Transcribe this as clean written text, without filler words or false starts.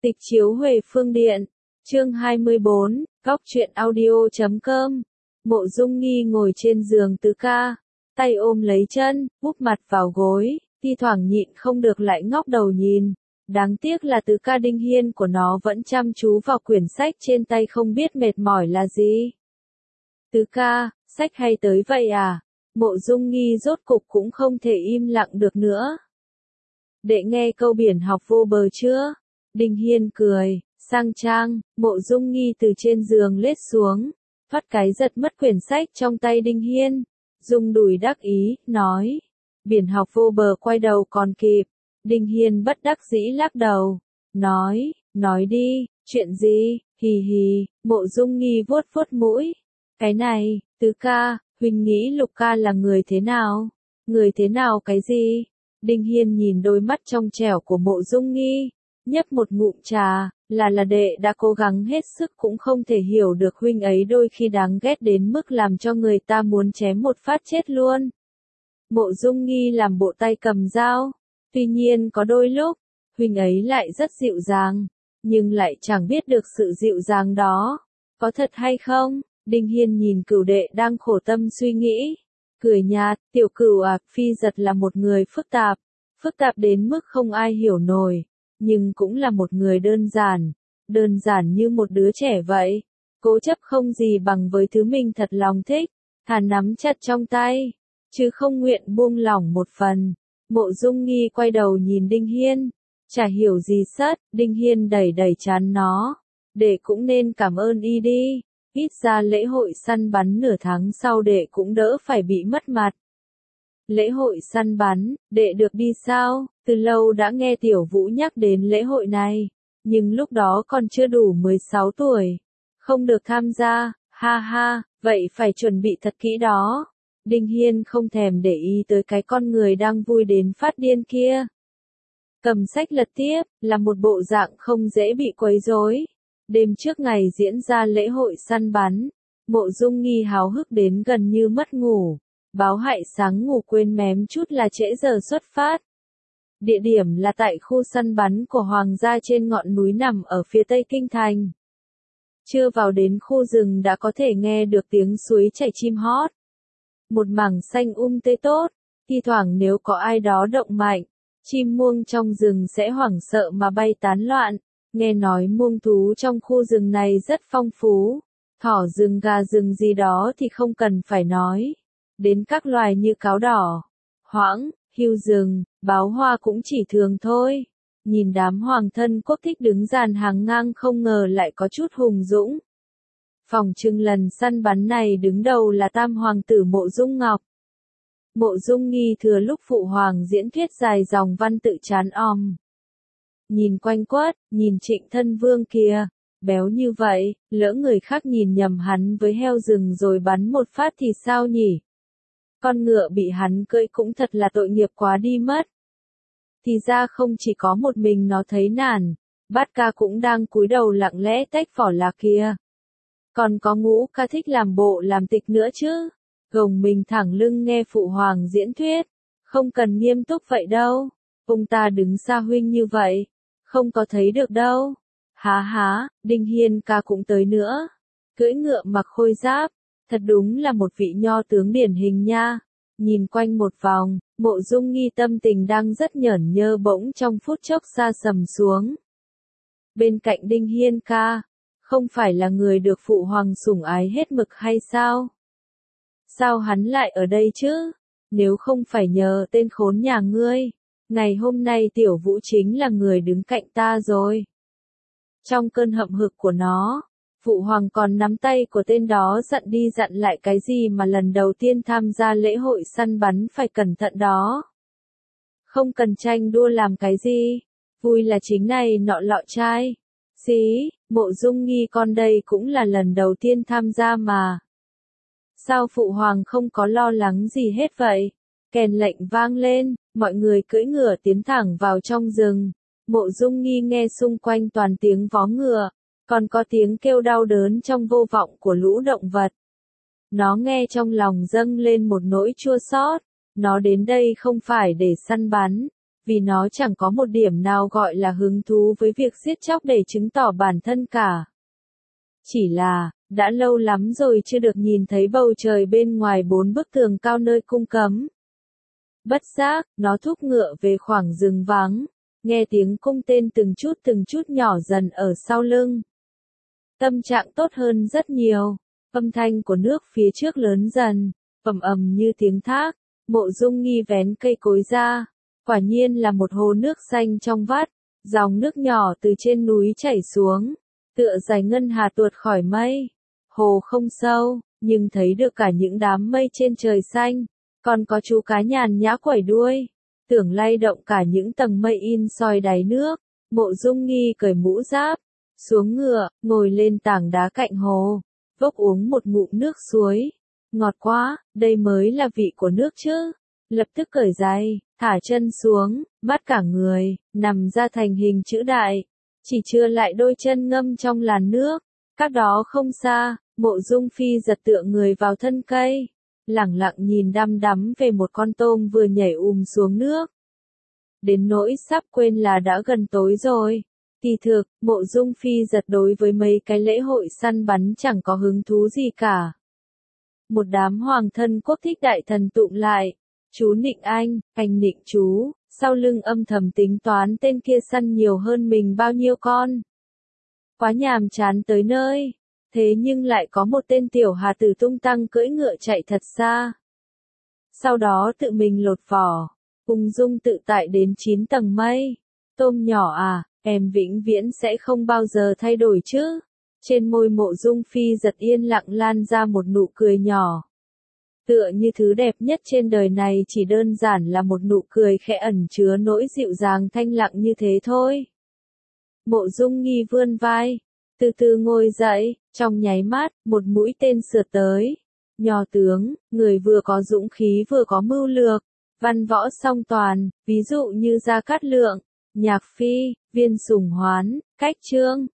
Tịch chiếu Huệ Phương Điện, chương 24, góc truyện audio.com. Mộ Dung Nghi ngồi trên giường Tứ Ca, tay ôm lấy chân, úp mặt vào gối, thi thoảng nhịn không được lại ngóc đầu nhìn. Đáng tiếc là Tứ Ca Đinh Hiên của nó vẫn chăm chú vào quyển sách trên tay không biết mệt mỏi là gì. Tứ Ca, sách hay tới vậy à? Mộ Dung Nghi rốt cục cũng không thể im lặng được nữa. Đệ nghe câu biển học vô bờ chưa? Đinh Hiên cười, sang trang, Mộ Dung Nghi từ trên giường lết xuống, thoát cái giật mất quyển sách trong tay Đinh Hiên, rung đùi đắc ý, nói, biển học vô bờ quay đầu còn kịp. Đinh Hiên bất đắc dĩ lắc đầu, nói đi, chuyện gì, hì hì. Mộ Dung Nghi vuốt vuốt mũi, cái này, Tứ Ca, huynh nghĩ Lục Ca là người thế nào? Người thế nào cái gì? Đinh Hiên nhìn đôi mắt trong trẻo của Mộ Dung Nghi, nhấp một ngụm trà, là đệ đã cố gắng hết sức cũng không thể hiểu được huynh ấy đôi khi đáng ghét đến mức làm cho người ta muốn chém một phát chết luôn. Mộ Dung Nghi làm bộ tay cầm dao, tuy nhiên có đôi lúc, huynh ấy lại rất dịu dàng, nhưng lại chẳng biết được sự dịu dàng đó có thật hay không. Đinh Hiên nhìn Cửu đệ đang khổ tâm suy nghĩ, cười nhạt, tiểu Cửu à, Phi Giật là một người phức tạp đến mức không ai hiểu nổi, nhưng cũng là một người đơn giản như một đứa trẻ vậy, cố chấp không gì bằng với thứ mình thật lòng thích, thà nắm chặt trong tay, chứ không nguyện buông lỏng một phần. Mộ Dung Nghi quay đầu nhìn Đinh Hiên, chả hiểu gì sất. Đinh Hiên đẩy trán nó, đệ cũng nên cảm ơn y đi, ít ra lễ hội săn bắn nửa tháng sau đệ cũng đỡ phải bị mất mặt. Lễ hội săn bắn, đệ được đi sao? Từ lâu đã nghe Tiểu Vũ nhắc đến lễ hội này, nhưng lúc đó còn chưa đủ 16 tuổi, không được tham gia, ha ha, vậy phải chuẩn bị thật kỹ đó. Đinh Hiên không thèm để ý tới cái con người đang vui đến phát điên kia. Cầm sách lật tiếp, là một bộ dạng không dễ bị quấy rối. Đêm trước ngày diễn ra lễ hội săn bắn, Mộ Dung Nghi háo hức đến gần như mất ngủ. Báo hại sáng ngủ quên mém chút là trễ giờ xuất phát. Địa điểm là tại khu săn bắn của Hoàng gia trên ngọn núi nằm ở phía tây kinh thành. Chưa vào đến khu rừng đã có thể nghe được tiếng suối chảy chim hót. Một mảng xanh tươi tốt, thi thoảng nếu có ai đó động mạnh, chim muông trong rừng sẽ hoảng sợ mà bay tán loạn. Nghe nói muông thú trong khu rừng này rất phong phú, thỏ rừng gà rừng gì đó thì không cần phải nói. Đến các loài như cáo đỏ, hoãng, hươu rừng, báo hoa cũng chỉ thường thôi. Nhìn đám hoàng thân quốc thích đứng dàn hàng ngang không ngờ lại có chút hùng dũng. Phỏng chừng lần săn bắn này đứng đầu là tam hoàng tử Mộ Dung Ngọc. Mộ Dung Nghi thừa lúc phụ hoàng diễn thuyết dài dòng văn tự chán om. Nhìn quanh quất, nhìn Trịnh Thân Vương kìa, béo như vậy, lỡ người khác nhìn nhầm hắn với heo rừng rồi bắn một phát thì sao nhỉ? Con ngựa bị hắn cưỡi cũng thật là tội nghiệp quá đi mất. Thì ra không chỉ có một mình nó thấy nản, Bát Ca cũng đang cúi đầu lặng lẽ tách vỏ là kia. Còn có Ngũ Ca thích làm bộ làm tịch nữa chứ, gồng mình thẳng lưng nghe phụ hoàng diễn thuyết, không cần nghiêm túc vậy đâu, ông ta đứng xa huynh như vậy, không có thấy được đâu. Há, Đinh Hiên ca cũng tới nữa, cưỡi ngựa mặc khôi giáp. Thật đúng là một vị nho tướng điển hình nha. Nhìn quanh một vòng, Mộ Dung Nghi tâm tình đang rất nhởn nhơ bỗng trong phút chốc sa sầm xuống. Bên cạnh Đinh Hiên ca, không phải là người được phụ hoàng sủng ái hết mực hay sao? Sao hắn lại ở đây chứ? Nếu không phải nhờ tên khốn nhà ngươi, ngày hôm nay Tiểu Vũ chính là người đứng cạnh ta rồi. Trong cơn hậm hực của nó, phụ hoàng còn nắm tay của tên đó dặn đi dặn lại cái gì mà lần đầu tiên tham gia lễ hội săn bắn phải cẩn thận đó. Không cần tranh đua làm cái gì, vui là chính này nọ lọ trai. Xí, Mộ Dung Nghi con đây cũng là lần đầu tiên tham gia mà. Sao phụ hoàng không có lo lắng gì hết vậy? Kèn lệnh vang lên, mọi người cưỡi ngựa tiến thẳng vào trong rừng. Mộ Dung Nghi nghe xung quanh toàn tiếng vó ngựa. Còn có tiếng kêu đau đớn trong vô vọng của lũ động vật. Nó nghe trong lòng dâng lên một nỗi chua xót. Nó đến đây không phải để săn bắn, vì nó chẳng có một điểm nào gọi là hứng thú với việc giết chóc để chứng tỏ bản thân cả. Chỉ là, đã lâu lắm rồi chưa được nhìn thấy bầu trời bên ngoài 4 bức tường cao nơi cung cấm. Bất giác, nó thúc ngựa về khoảng rừng vắng, nghe tiếng cung tên từng chút nhỏ dần ở sau lưng. Tâm trạng tốt hơn rất nhiều, âm thanh của nước phía trước lớn dần, ầm ầm như tiếng thác. Mộ Dung Nghi vén cây cối ra, quả nhiên là một hồ nước xanh trong vắt, dòng nước nhỏ từ trên núi chảy xuống, tựa giải ngân hà tuột khỏi mây. Hồ không sâu, nhưng thấy được cả những đám mây trên trời xanh, còn có chú cá nhàn nhã quẩy đuôi, tưởng lay động cả những tầng mây in soi đáy nước. Mộ Dung Nghi cởi mũ giáp, xuống ngựa, ngồi lên tảng đá cạnh hồ, vốc uống một ngụm nước suối. Ngọt quá, đây mới là vị của nước chứ. Lập tức cởi giày, thả chân xuống, bắt cả người, nằm ra thành hình chữ đại. Chỉ chừa lại đôi chân ngâm trong làn nước. Cách đó không xa, Mộ Dung Phi giật tựa người vào thân cây, lẳng lặng nhìn đăm đắm về một con tôm vừa nhảy xuống nước. Đến nỗi sắp quên là đã gần tối rồi. Kỳ thực, Mộ Dung Phi giật đối với mấy cái lễ hội săn bắn chẳng có hứng thú gì cả. Một đám hoàng thân quốc thích đại thần tụng lại, chú nịnh anh nịnh chú, sau lưng âm thầm tính toán tên kia săn nhiều hơn mình bao nhiêu con. Quá nhàm chán tới nơi, thế nhưng lại có một tên tiểu hà tử tung tăng cưỡi ngựa chạy thật xa. Sau đó tự mình lột vỏ, ung dung tự tại đến 9 tầng mây. Tôm nhỏ à, em vĩnh viễn sẽ không bao giờ thay đổi chứ. Trên môi Mộ Dung Phi giật yên lặng lan ra một nụ cười nhỏ. Tựa như thứ đẹp nhất trên đời này chỉ đơn giản là một nụ cười khẽ ẩn chứa nỗi dịu dàng thanh lặng như thế thôi. Mộ Dung Nghi vươn vai, từ từ ngồi dậy, trong nháy mắt, một mũi tên sượt tới. Nho tướng, người vừa có dũng khí vừa có mưu lược, văn võ song toàn, ví dụ như Gia Cát Lượng, Nhạc Phi, Viên Sủng Hoán, Cách Trương,